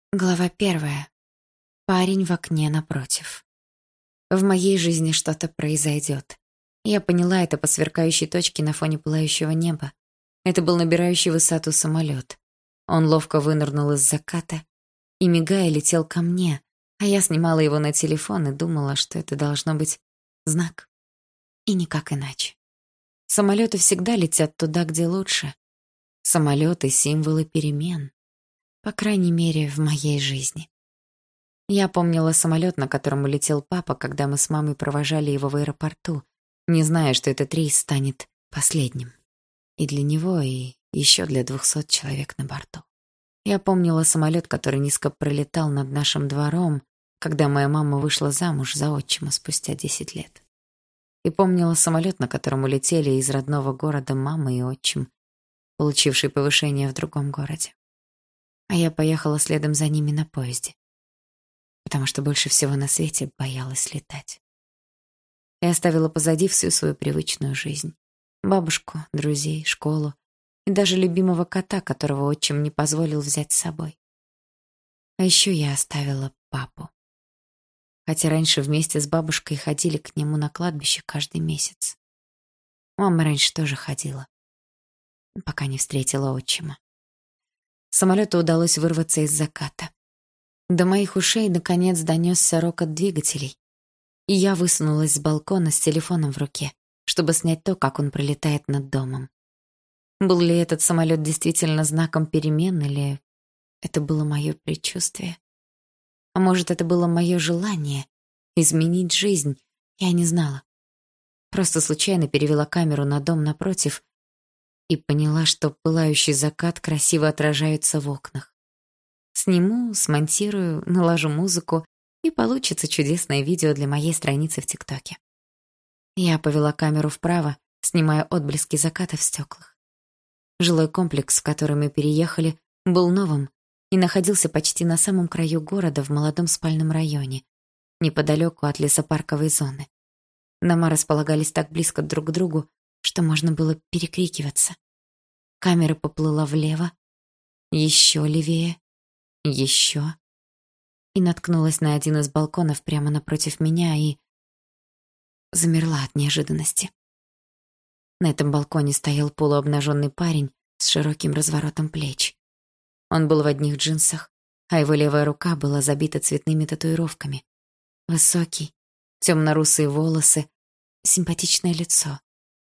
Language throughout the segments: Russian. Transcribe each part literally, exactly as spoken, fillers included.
Глава первая. Парень в окне напротив. В моей жизни что-то произойдет. Я поняла это по сверкающей точке на фоне пылающего неба. Это был набирающий высоту самолет. Он ловко вынырнул из заката и, мигая, летел ко мне, а я снимала его на телефон и думала, что это должно быть знак. И никак иначе. Самолеты всегда летят туда, где лучше. Самолеты — символы перемен. По крайней мере, в моей жизни. Я помнила самолет, на котором улетел папа, когда мы с мамой провожали его в аэропорту, не зная, что этот рейс станет последним. И для него, и еще для двухсот человек на борту. Я помнила самолет, который низко пролетал над нашим двором, когда моя мама вышла замуж за отчима спустя десять лет. И помнила самолет, на котором улетели из родного города мама и отчим, получивший повышение в другом городе. А я поехала следом за ними на поезде, потому что больше всего на свете боялась летать. Я оставила позади всю свою привычную жизнь. Бабушку, друзей, школу и даже любимого кота, которого отчим не позволил взять с собой. А еще я оставила папу. Хотя раньше вместе с бабушкой ходили к нему на кладбище каждый месяц. Мама раньше тоже ходила, пока не встретила отчима. Самолету удалось вырваться из заката. До моих ушей наконец донесся рокот двигателей, и я высунулась с балкона с телефоном в руке, чтобы снять то, как он пролетает над домом. Был ли этот самолет действительно знаком перемен, или это было мое предчувствие? А может, это было мое желание изменить жизнь? Я не знала. Просто случайно перевела камеру на дом напротив и поняла, что пылающий закат красиво отражается в окнах. Сниму, смонтирую, наложу музыку, и получится чудесное видео для моей страницы в ТикТоке. Я повела камеру вправо, снимая отблески заката в стеклах. Жилой комплекс, в который мы переехали, был новым и находился почти на самом краю города в молодом спальном районе, неподалеку от лесопарковой зоны. Дома располагались так близко друг к другу, что можно было перекрикиваться. Камера поплыла влево, еще левее, еще, и наткнулась на один из балконов прямо напротив меня и замерла от неожиданности. На этом балконе стоял полуобнаженный парень с широким разворотом плеч. Он был в одних джинсах, а его левая рука была забита цветными татуировками. Высокий, темно-русые волосы, симпатичное лицо.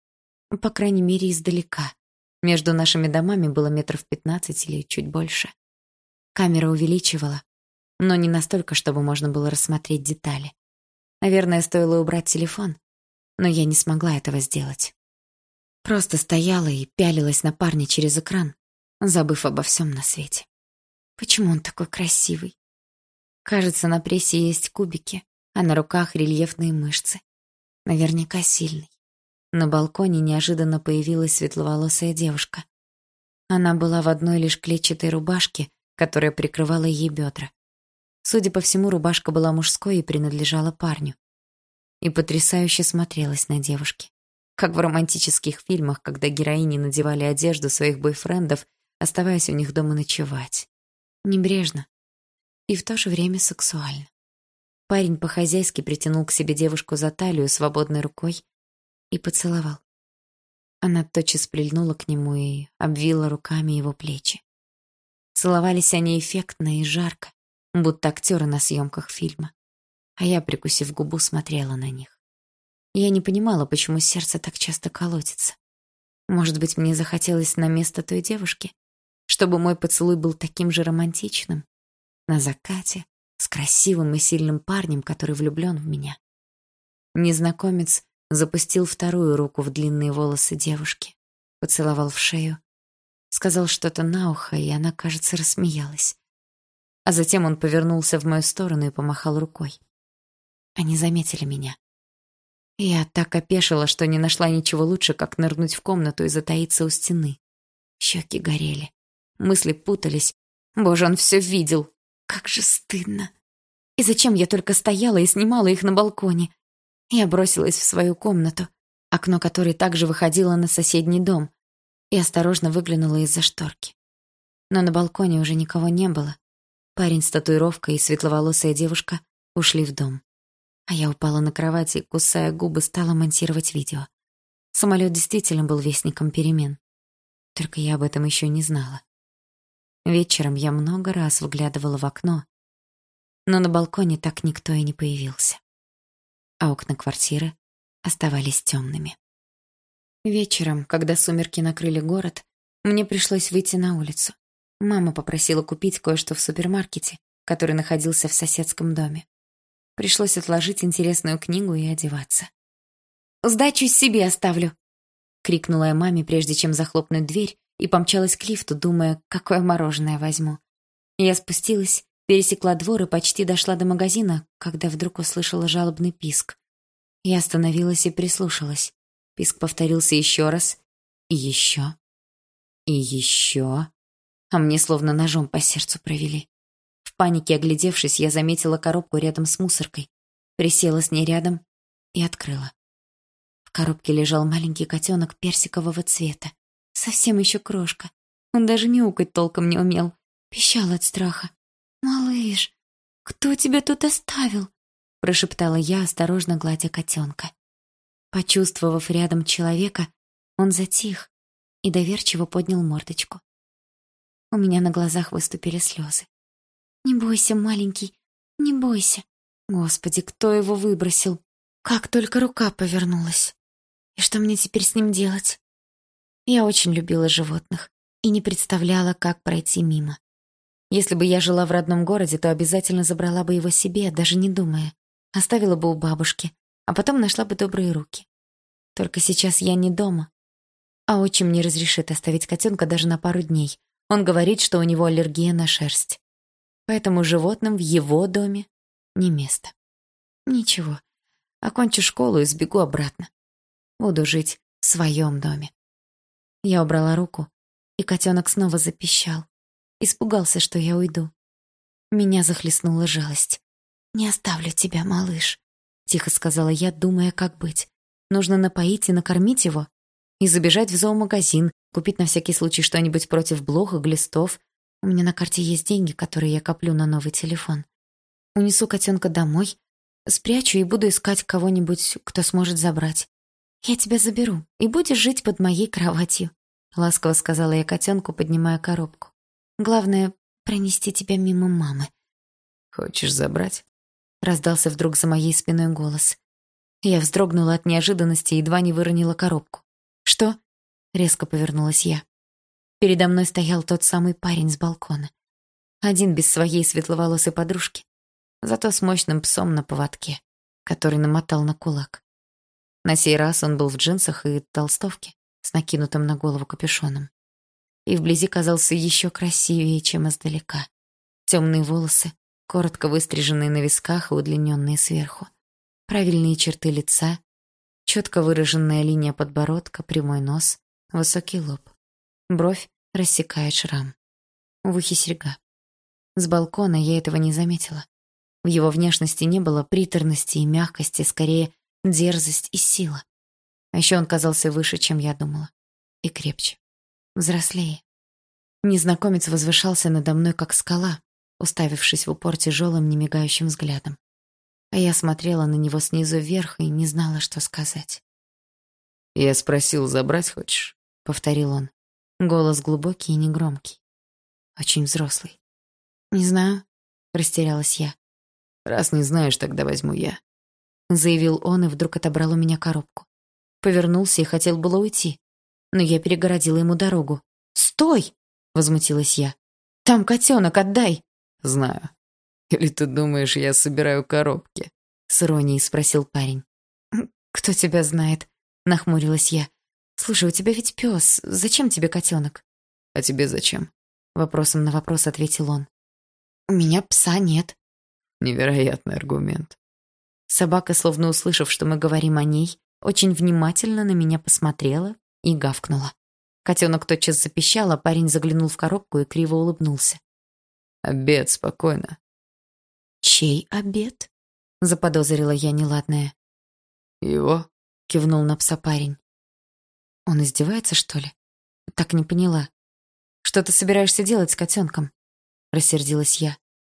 По крайней мере, издалека. Между нашими домами было метров пятнадцать или чуть больше. Камера увеличивала, но не настолько, чтобы можно было рассмотреть детали. Наверное, стоило убрать телефон, но я не смогла этого сделать. Просто стояла и пялилась на парня через экран, забыв обо всем на свете. Почему он такой красивый? Кажется, на прессе есть кубики, а на руках рельефные мышцы. Наверняка сильный. На балконе неожиданно появилась светловолосая девушка. Она была в одной лишь клетчатой рубашке, которая прикрывала ей бедра. Судя по всему, рубашка была мужской и принадлежала парню. И потрясающе смотрелась на девушке. Как в романтических фильмах, когда героини надевали одежду своих бойфрендов, оставаясь у них дома ночевать. Небрежно и в то же время сексуально. Парень по-хозяйски притянул к себе девушку за талию свободной рукой и поцеловал. Она тотчас прильнула к нему и обвила руками его плечи. Целовались они эффектно и жарко, будто актеры на съемках фильма. А я, прикусив губу, смотрела на них. Я не понимала, почему сердце так часто колотится. Может быть, мне захотелось на место той девушки, чтобы мой поцелуй был таким же романтичным, на закате, с красивым и сильным парнем, который влюблен в меня. Незнакомец запустил вторую руку в длинные волосы девушки, поцеловал в шею, сказал что-то на ухо, и она, кажется, рассмеялась. А затем он повернулся в мою сторону и помахал рукой. Они заметили меня. Я так опешила, что не нашла ничего лучше, как нырнуть в комнату и затаиться у стены. Щеки горели, мысли путались. Боже, он все видел. Как же стыдно. И зачем я только стояла и снимала их на балконе? Я бросилась в свою комнату, окно которой также выходило на соседний дом, и осторожно выглянула из-за шторки. Но на балконе уже никого не было, Парень с татуировкой и светловолосая девушка ушли в дом. А я упала на кровати и, кусая губы, стала монтировать видео. Самолет действительно был вестником перемен. Только я об этом еще не знала. Вечером я много раз выглядывала в окно, но на балконе так никто и не появился. А окна квартиры оставались темными. Вечером, когда сумерки накрыли город, мне пришлось выйти на улицу. Мама попросила купить кое-что в супермаркете, который находился в соседском доме. Пришлось отложить интересную книгу и одеваться. «Сдачу себе оставлю!» — крикнула я маме, прежде чем захлопнуть дверь, и помчалась к лифту, думая, какое мороженое возьму. Я спустилась, пересекла двор и почти дошла до магазина, когда вдруг услышала жалобный писк. Я остановилась и прислушалась. Писк повторился еще раз, и еще, и еще, а мне словно ножом по сердцу провели. В панике оглядевшись, я заметила коробку рядом с мусоркой, присела с ней рядом и открыла. В коробке лежал маленький котенок персикового цвета, совсем еще крошка. Он даже мяукать толком не умел, пищал от страха. «Малыш, кто тебя тут оставил?» — прошептала я, осторожно гладя котенка. Почувствовав рядом человека, он затих и доверчиво поднял мордочку. У меня на глазах выступили слезы. «Не бойся, маленький, не бойся». Господи, кто его выбросил? Как только рука повернулась. И что мне теперь с ним делать? Я очень любила животных и не представляла, как пройти мимо. Если бы я жила в родном городе, то обязательно забрала бы его себе, даже не думая. Оставила бы у бабушки, а потом нашла бы добрые руки. Только сейчас я не дома. А отчим не разрешит оставить котенка даже на пару дней. Он говорит, что у него аллергия на шерсть. Поэтому животным в его доме не место. Ничего, окончу школу и сбегу обратно. Буду жить в своем доме. Я убрала руку, и котенок снова запищал. Испугался, что я уйду. Меня захлестнула жалость. «Не оставлю тебя, малыш», — тихо сказала я, думая, как быть. Нужно напоить и накормить его. И забежать в зоомагазин, купить на всякий случай что-нибудь против блох и глистов. У меня на карте есть деньги, которые я коплю на новый телефон. Унесу котенка домой, спрячу и буду искать кого-нибудь, кто сможет забрать. «Я тебя заберу, и будешь жить под моей кроватью», — ласково сказала я котенку, поднимая коробку. «Главное — пронести тебя мимо мамы». «Хочешь забрать?» — раздался вдруг за моей спиной голос. Я вздрогнула от неожиданности и едва не выронила коробку. «Что?» — резко повернулась я. Передо мной стоял тот самый парень с балкона. Один без своей светловолосой подружки, зато с мощным псом на поводке, который намотал на кулак. На сей раз он был в джинсах и толстовке с накинутым на голову капюшоном. И вблизи казался еще красивее, чем издалека. Темные волосы, коротко выстриженные на висках и удлиненные сверху. Правильные черты лица, четко выраженная линия подбородка, прямой нос, высокий лоб. Бровь рассекает шрам. В ухе серьга. С балкона я этого не заметила. В его внешности не было приторности и мягкости, скорее дерзость и сила. А еще он казался выше, чем я думала. И крепче. Взрослее. Незнакомец возвышался надо мной, как скала, уставившись в упор тяжелым, немигающим взглядом. А я смотрела на него снизу вверх и не знала, что сказать. «Я спросил, забрать хочешь?» — повторил он. Голос глубокий и негромкий. Очень взрослый. «Не знаю», — растерялась я. «Раз не знаешь, тогда возьму я», — заявил он и вдруг отобрал у меня коробку. Повернулся и хотел было уйти, но я перегородила ему дорогу. «Стой!» — возмутилась я. «Там котенок, отдай!» «Знаю. Или ты думаешь, я собираю коробки?» — с иронией спросил парень. «Кто тебя знает?» — нахмурилась я. «Слушай, у тебя ведь пес. Зачем тебе котенок?» «А тебе зачем?» — вопросом на вопрос ответил он. «У меня пса нет». Невероятный аргумент. Собака, словно услышав, что мы говорим о ней, очень внимательно на меня посмотрела и гавкнула. Котенок тотчас запищал, а парень заглянул в коробку и криво улыбнулся. «Обед, спокойно». «Чей обед?» — заподозрила я неладное. «Его?» — кивнул на пса парень. «Он издевается, что ли?» Так не поняла. «Что ты собираешься делать с котенком?» — рассердилась я.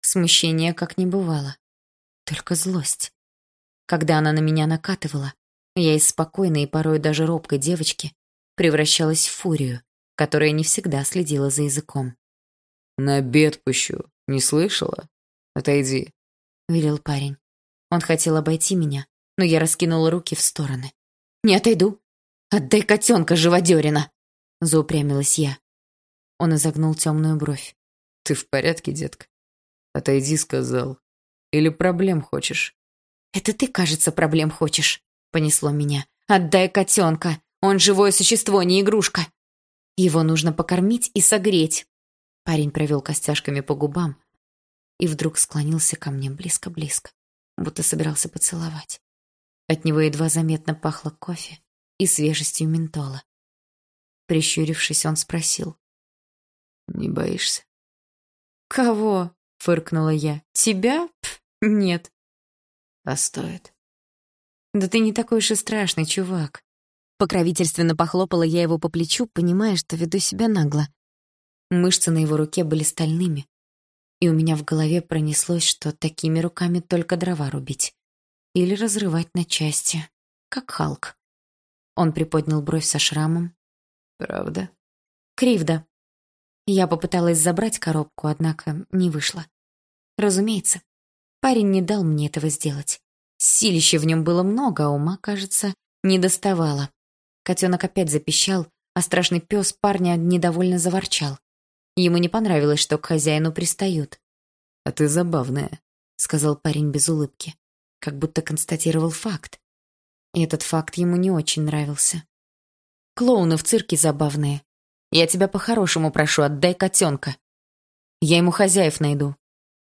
Смущения как не бывало. Только злость. Когда она на меня накатывала, я из спокойной и порой даже робкой девочки превращалась в фурию, которая не всегда следила за языком. «На обед пущу. Не слышала? Отойди», — велел парень. Он хотел обойти меня, но я раскинула руки в стороны. «Не отойду. Отдай котенка, живодерина!» — заупрямилась я. Он изогнул темную бровь. «Ты в порядке, детка? Отойди», — сказал. «Или проблем хочешь?» «Это ты, кажется, проблем хочешь», — понесло меня. «Отдай котенка. Он живое существо, не игрушка. Его нужно покормить и согреть». Парень провел костяшками по губам и вдруг склонился ко мне близко-близко, будто собирался поцеловать. От него едва заметно пахло кофе и свежестью ментола. Прищурившись, он спросил. «Не боишься?» «Кого?» — фыркнула я. «Тебя? Пф, нет». «А стоит?» «Да ты не такой уж и страшный, чувак». Покровительственно похлопала я его по плечу, понимая, что веду себя нагло. Мышцы на его руке были стальными, и у меня в голове пронеслось, что такими руками только дрова рубить. Или разрывать на части, как Халк. Он приподнял бровь со шрамом. «Правда?» «Кривда». Я попыталась забрать коробку, однако не вышло. Разумеется, парень не дал мне этого сделать. Силища в нем было много, а ума, кажется, не доставало. Котенок опять запищал, а страшный пес парня недовольно заворчал. Ему не понравилось, что к хозяину пристают. «А ты забавная», — сказал парень без улыбки, как будто констатировал факт. И этот факт ему не очень нравился. «Клоуны в цирке забавные. Я тебя по-хорошему прошу, отдай котенка. Я ему хозяев найду».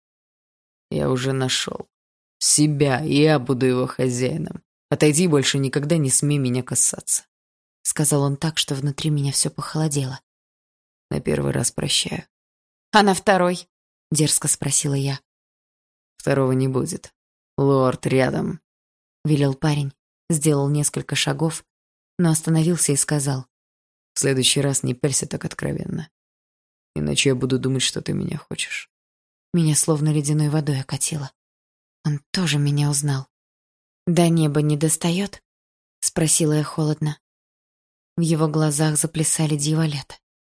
«Я уже нашел. Себя, я буду его хозяином. Отойди, больше никогда не смей меня касаться», — сказал он так, что внутри меня все похолодело. «На первый раз прощаю». «А на второй?» — дерзко спросила я. «Второго не будет. Лорд рядом», — велел парень, сделал несколько шагов, но остановился и сказал. «В следующий раз не пялься так откровенно. Иначе я буду думать, что ты меня хочешь». Меня словно ледяной водой окатило. Он тоже меня узнал. «До неба не достает?» — спросила я холодно. В его глазах заплясали дьяволята.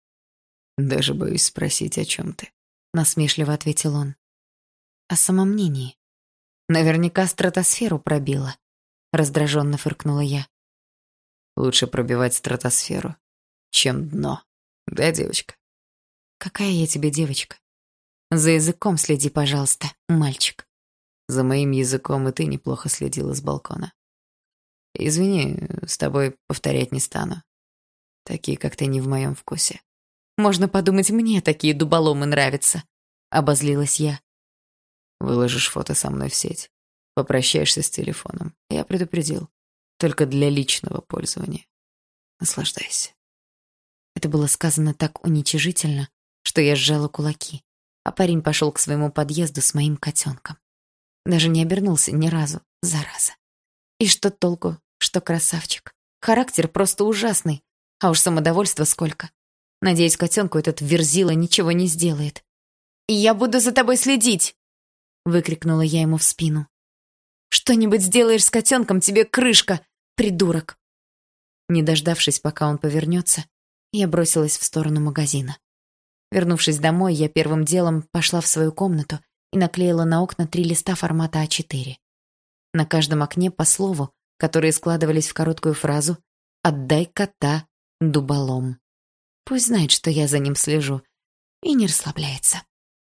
«Даже боюсь спросить, о чем ты», — насмешливо ответил он. «О самомнении. Наверняка стратосферу пробило», — раздраженно фыркнула я. «Лучше пробивать стратосферу, чем дно. Да, девочка?» «Какая я тебе девочка? За языком следи, пожалуйста, мальчик». «За моим языком и ты неплохо следила с балкона. Извини, с тобой повторять не стану. Такие, как ты, не в моем вкусе». «Можно подумать, мне такие дуболомы нравятся», — обозлилась я. «Выложишь фото со мной в сеть. Попрощаешься с телефоном. Я предупредил. Только для личного пользования. Наслаждайся». Это было сказано так уничижительно, что я сжала кулаки, а парень пошел к своему подъезду с моим котенком. Даже не обернулся ни разу, зараза. И что толку, что красавчик? Характер просто ужасный, а уж самодовольства сколько. Надеюсь, котенку этот верзила ничего не сделает. «Я буду за тобой следить!» — выкрикнула я ему в спину. «Что-нибудь сделаешь с котенком, тебе крышка, придурок!» Не дождавшись, пока он повернется, я бросилась в сторону магазина. Вернувшись домой, я первым делом пошла в свою комнату и наклеила на окна три листа формата а четыре. На каждом окне по слову, которые складывались в короткую фразу «Отдай кота дуболом». Пусть знает, что я за ним слежу, и не расслабляется.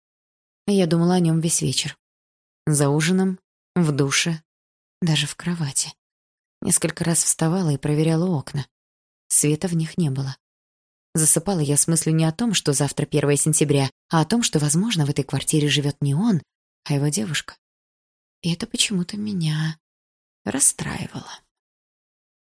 Я думала о нем весь вечер. За ужином, в душе, даже в кровати. Несколько раз вставала и проверяла окна. Света в них не было. Засыпала я с мыслью не о том, что завтра первое сентября, а о том, что, возможно, в этой квартире живет не он, а его девушка. И это почему-то меня расстраивало.